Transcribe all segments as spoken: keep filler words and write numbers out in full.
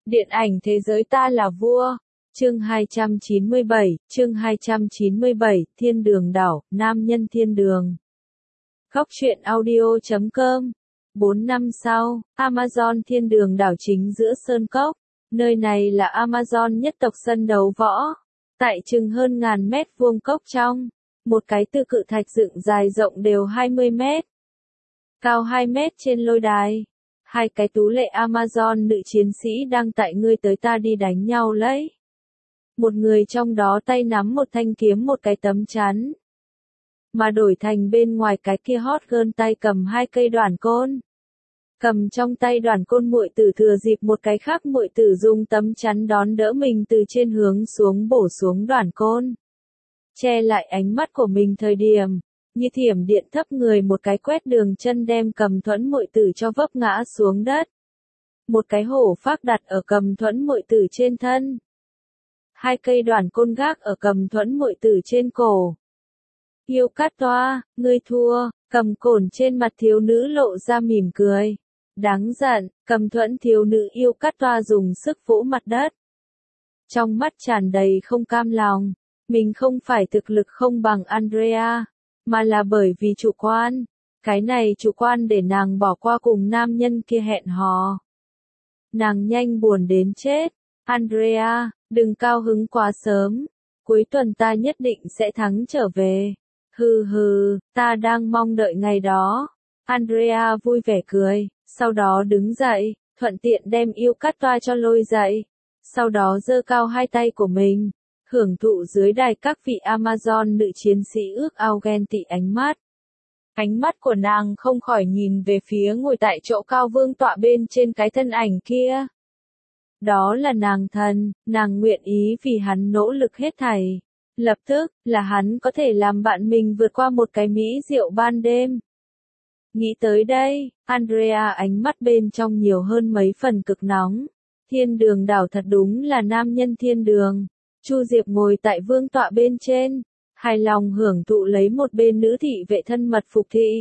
Điện ảnh thế giới ta là vua. Chương hai trăm chín mươi bảy, chương hai trăm chín mươi bảy, Thiên đường đảo, nam nhân thiên đường. Góc truyện audio chấm com. Bốn năm sau, Amazon thiên đường đảo chính giữa sơn cốc. Nơi này là Amazon nhất tộc sân đấu võ. Tại chừng hơn ngàn mét vuông cốc trong, một cái tư cự thạch dựng dài rộng đều hai mươi mét, cao hai mét trên lôi đài. Hai cái tú lệ Amazon nữ chiến sĩ đang tại ngươi tới ta đi đánh nhau lấy. Một người trong đó tay nắm một thanh kiếm một cái tấm chắn. Mà đổi thành bên ngoài cái kia hot girl tay cầm hai cây đoản côn. Cầm trong tay đoản côn muội tử thừa dịp một cái khác muội tử dùng tấm chắn đón đỡ mình từ trên hướng xuống bổ xuống đoản côn. Che lại ánh mắt của mình thời điểm, như thiểm điện thấp người một cái quét đường chân đem Cầm Thuẫn muội tử cho vấp ngã xuống đất. Một cái hổ phác đặt ở Cầm Thuẫn muội tử trên thân. Hai cây đoản côn gác ở Cầm Thuẫn muội tử trên cổ. Yêu cát toa, ngươi thua, cầm cồn trên mặt thiếu nữ lộ ra mỉm cười. Đáng giận, Cầm Thuẫn thiếu nữ yêu cát toa dùng sức vỗ mặt đất. Trong mắt tràn đầy không cam lòng, mình không phải thực lực không bằng Andrea, mà là bởi vì chủ quan. Cái này chủ quan để nàng bỏ qua cùng nam nhân kia hẹn hò. Nàng nhanh buồn đến chết. Andrea, đừng cao hứng quá sớm. Cuối tuần ta nhất định sẽ thắng trở về. Hừ hừ, ta đang mong đợi ngày đó. Andrea vui vẻ cười, sau đó đứng dậy, thuận tiện đem yêu cát toa cho lôi dậy. Sau đó giơ cao hai tay của mình, hưởng thụ dưới đài các vị Amazon nữ chiến sĩ ước ao ghen tị ánh mắt. Ánh mắt của nàng không khỏi nhìn về phía ngồi tại chỗ cao vương tọa bên trên cái thân ảnh kia. Đó là nàng thần, nàng nguyện ý vì hắn nỗ lực hết thảy. Lập tức, là hắn có thể làm bạn mình vượt qua một cái mỹ rượu ban đêm. Nghĩ tới đây, Andrea ánh mắt bên trong nhiều hơn mấy phần cực nóng. Thiên đường đảo thật đúng là nam nhân thiên đường. Chu Diệp ngồi tại vương tọa bên trên, hài lòng hưởng thụ lấy một bên nữ thị vệ thân mật phục thị.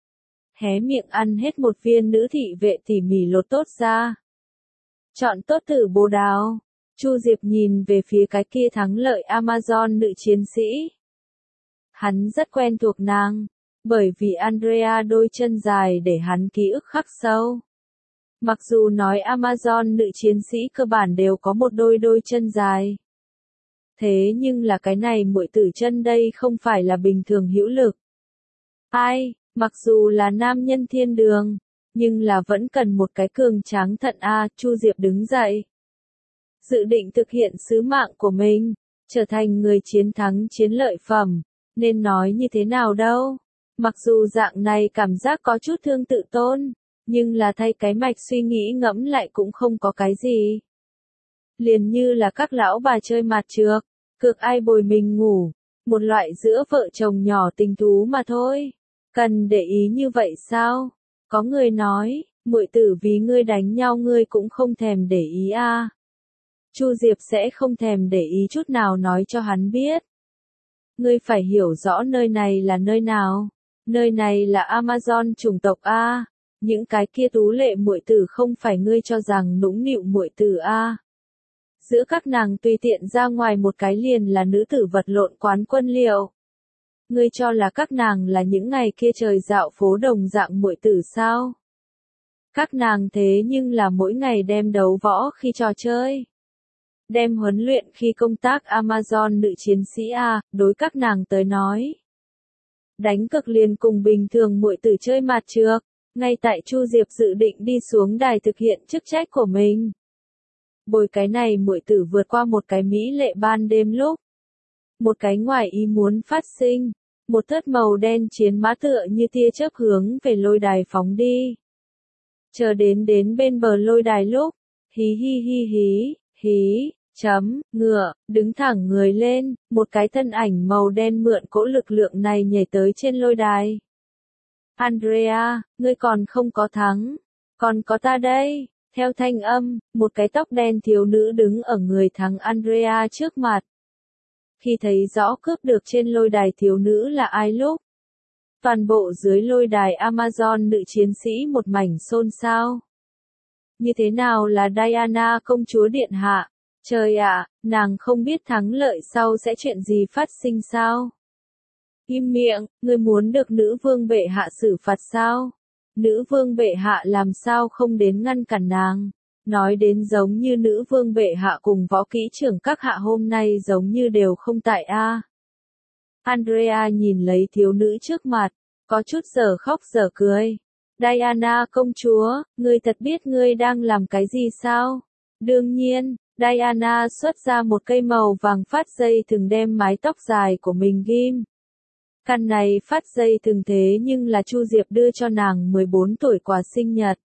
Hé miệng ăn hết một viên nữ thị vệ tỉ mỉ lột tốt ra. Chọn tốt tử bồ đào. Chu Diệp nhìn về phía cái kia thắng lợi Amazon nữ chiến sĩ. Hắn rất quen thuộc nàng, bởi vì Andrea đôi chân dài để hắn ký ức khắc sâu. Mặc dù nói Amazon nữ chiến sĩ cơ bản đều có một đôi đôi chân dài. Thế nhưng là cái này muội tử chân đây không phải là bình thường hữu lực. Ai, mặc dù là nam nhân thiên đường, nhưng là vẫn cần một cái cường tráng thận a. Chu Diệp đứng dậy. Dự định thực hiện sứ mạng của mình, trở thành người chiến thắng chiến lợi phẩm, nên nói như thế nào đâu. Mặc dù dạng này cảm giác có chút thương tự tôn, nhưng là thay cái mạch suy nghĩ ngẫm lại cũng không có cái gì. Liền như là các lão bà chơi mặt trược, cược ai bồi mình ngủ, một loại giữa vợ chồng nhỏ tình thú mà thôi. Cần để ý như vậy sao? Có người nói, muội tử vì ngươi đánh nhau ngươi cũng không thèm để ý a. À. Chu Diệp sẽ không thèm để ý chút nào nói cho hắn biết. Ngươi phải hiểu rõ nơi này là nơi nào. Nơi này là Amazon chủng tộc a. À. Những cái kia tú lệ muội tử không phải ngươi cho rằng nũng nịu muội tử a. À. Giữa các nàng tùy tiện ra ngoài một cái liền là nữ tử vật lộn quán quân liệu. Ngươi cho là các nàng là những ngày kia trời dạo phố đồng dạng muội tử sao? Các nàng thế nhưng là mỗi ngày đem đấu võ khi trò chơi. Đem huấn luyện khi công tác Amazon nữ chiến sĩ a, đối các nàng tới nói. Đánh cực liền cùng bình thường muội tử chơi mặt trược, ngay tại Chu Diệp dự định đi xuống đài thực hiện chức trách của mình. Bồi cái này muội tử vượt qua một cái mỹ lệ ban đêm lúc. Một cái ngoài ý muốn phát sinh, một thớt màu đen chiến mã tựa như tia chớp hướng về lôi đài phóng đi. Chờ đến đến bên bờ lôi đài lúc, hí hí hí hí, hí, chấm, ngựa, đứng thẳng người lên, một cái thân ảnh màu đen mượn cỗ lực lượng này nhảy tới trên lôi đài. Andrea, ngươi còn không có thắng, còn có ta đây. Theo thanh âm, một cái tóc đen thiếu nữ đứng ở người thắng Andrea trước mặt. Khi thấy rõ cướp được trên lôi đài thiếu nữ là ai lúc, toàn bộ dưới lôi đài Amazon nữ chiến sĩ một mảnh xôn xao. Như thế nào là Diana công chúa điện hạ? Trời ạ, nàng không biết thắng lợi sau sẽ chuyện gì phát sinh sao? Im miệng, ngươi muốn được nữ vương bệ hạ xử phạt sao? Nữ vương bệ hạ làm sao không đến ngăn cản nàng? Nói đến giống như nữ vương bệ hạ cùng võ kỹ trưởng các hạ hôm nay giống như đều không tại a. Andrea nhìn lấy thiếu nữ trước mặt, có chút giờ khóc giờ cười. Diana công chúa, ngươi thật biết ngươi đang làm cái gì sao? Đương nhiên, Diana xuất ra một cây màu vàng phát dây thừng đem mái tóc dài của mình ghim. Căn này phát dây thừng thế nhưng là Chu Diệp đưa cho nàng mười bốn tuổi quà sinh nhật.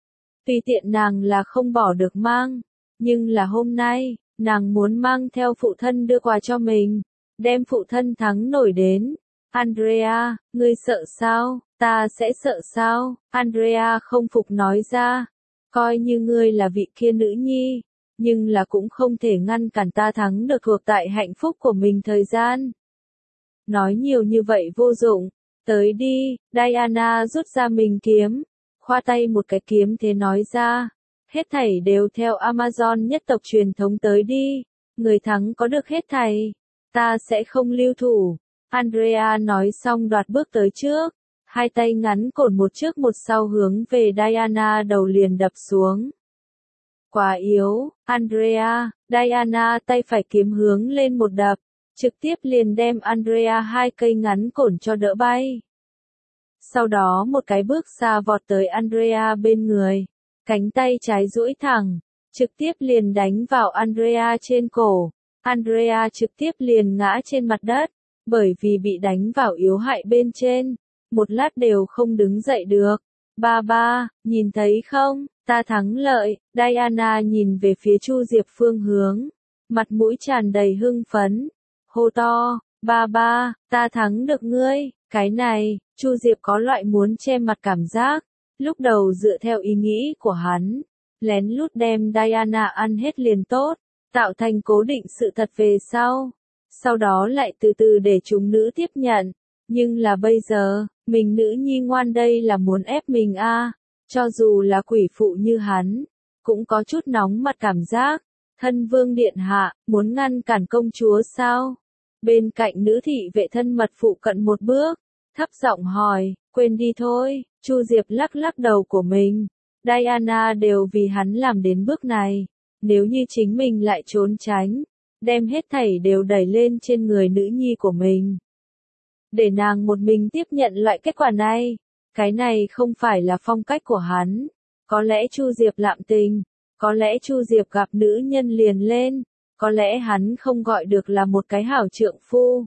Tùy tiện nàng là không bỏ được mang, nhưng là hôm nay, nàng muốn mang theo phụ thân đưa quà cho mình, đem phụ thân thắng nổi đến. Andrea, ngươi sợ sao? Ta sẽ sợ sao? Andrea không phục nói ra. Coi như ngươi là vị kia nữ nhi, nhưng là cũng không thể ngăn cản ta thắng được thuộc tại hạnh phúc của mình thời gian. Nói nhiều như vậy vô dụng. Tới đi, Diana rút ra mình kiếm, khoa tay một cái kiếm thế nói ra. Hết thảy đều theo Amazon nhất tộc truyền thống tới đi. Người thắng có được hết thảy. Ta sẽ không lưu thủ. Andrea nói xong đoạt bước tới trước. Hai tay ngắn cổn một trước một sau hướng về Diana đầu liền đập xuống. Quá yếu, Andrea, Diana tay phải kiếm hướng lên một đập, trực tiếp liền đem Andrea hai cây ngắn cổn cho đỡ bay. Sau đó một cái bước xa vọt tới Andrea bên người, cánh tay trái duỗi thẳng, trực tiếp liền đánh vào Andrea trên cổ. Andrea trực tiếp liền ngã trên mặt đất, bởi vì bị đánh vào yếu hại bên trên, một lát đều không đứng dậy được. Ba ba, nhìn thấy không, ta thắng lợi. Diana nhìn về phía Chu Diệp phương hướng, mặt mũi tràn đầy hưng phấn, hô to, ba ba, ta thắng được ngươi. Cái này, Chu Diệp có loại muốn che mặt cảm giác, lúc đầu dựa theo ý nghĩ của hắn, lén lút đem Diana ăn hết liền tốt, tạo thành cố định sự thật về sau, sau đó lại từ từ để chúng nữ tiếp nhận, nhưng là bây giờ, mình nữ nhi ngoan đây là muốn ép mình a, à. Cho dù là quỷ phụ như hắn, cũng có chút nóng mặt cảm giác. Thân vương điện hạ, muốn ngăn cản công chúa sao? Bên cạnh nữ thị vệ thân mật phụ cận một bước, thấp giọng hỏi, quên đi thôi. Chu Diệp lắc lắc đầu của mình. Diana đều vì hắn làm đến bước này, nếu như chính mình lại trốn tránh, đem hết thảy đều đẩy lên trên người nữ nhi của mình. Để nàng một mình tiếp nhận loại kết quả này, cái này không phải là phong cách của hắn. Có lẽ Chu Diệp lạm tình, có lẽ Chu Diệp gặp nữ nhân liền lên, có lẽ hắn không gọi được là một cái hảo trượng phu.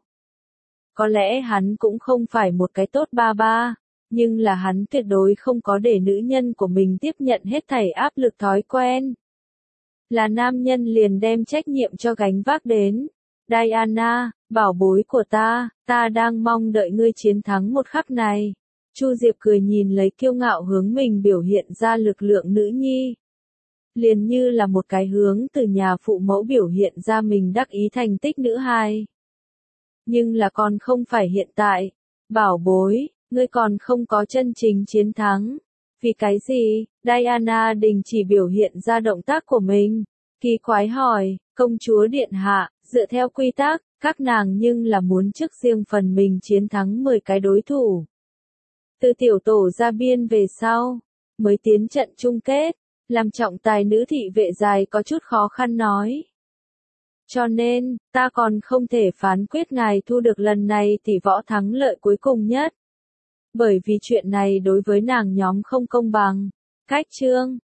Có lẽ hắn cũng không phải một cái tốt ba ba, nhưng là hắn tuyệt đối không có để nữ nhân của mình tiếp nhận hết thảy áp lực thói quen. Là nam nhân liền đem trách nhiệm cho gánh vác đến. Diana, bảo bối của ta, ta đang mong đợi ngươi chiến thắng một khắc này. Chu Diệp cười nhìn lấy kiêu ngạo hướng mình biểu hiện ra lực lượng nữ nhi. Liền như là một cái hướng từ nhà phụ mẫu biểu hiện ra mình đắc ý thành tích nữ hài. Nhưng là còn không phải hiện tại. Bảo bối, ngươi còn không có chân chính chiến thắng. Vì cái gì? Diana đình chỉ biểu hiện ra động tác của mình. Kỳ quái hỏi, công chúa điện hạ, dựa theo quy tắc, các nàng nhưng là muốn trước riêng phần mình chiến thắng mười cái đối thủ. Từ tiểu tổ ra biên về sau, mới tiến trận chung kết, làm trọng tài nữ thị vệ dài có chút khó khăn nói. Cho nên, ta còn không thể phán quyết ngài thu được lần này tỷ võ thắng lợi cuối cùng nhất. Bởi vì chuyện này đối với nàng nhóm không công bằng. Cách chương